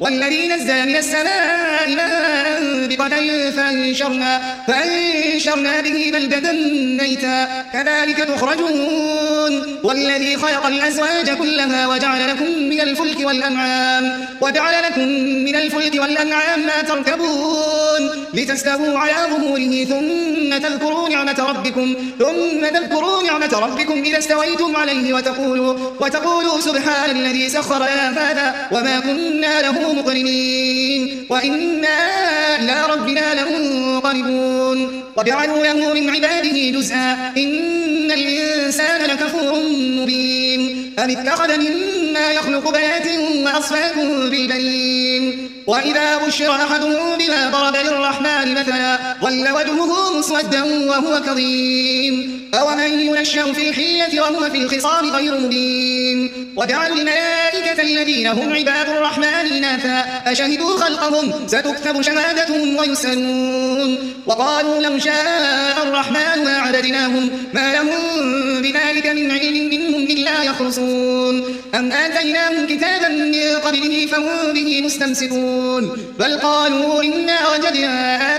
والذي نزل من السماء ماء بقدر فأنشرنا به بلدة ميتا كذلك تخرجون والذي خلق الأزواج كلها وجعل لكم من الفلك والأنعام ما تركبون لتستووا على ظهوره ثم تذكروا نعمة ربكم إذا استويتم عليه وتقولوا سبحان الذي سخر لنا هذا وما كنا له مقرنين وإنا إلى ربنا لمنقلبون وجعلوا له من عباده جزءا إن الإنسان لكفور مبين أم اتخذ مما يخلق بنات وأصفاكم بالبنين وإذا بشر أحدهم بما ضرب للرحمن مثلا ظل وجهه مسودا وهو كظيم أومن ينشأ في الحية وهو في الخصام غير مبين وجعلوا الملائكة الذين هم عباد الرحمن إناثا أشهدوا خلقهم ستكتب شهادتهم ويسألون وقالوا لو شاء الرحمن ما عبدناهم ما لهم بذلك من علم منهم إلا يخرصون أم آتيناهم كتابا من قبله فهم به مستمسكون بل قالوا إنا وجدنا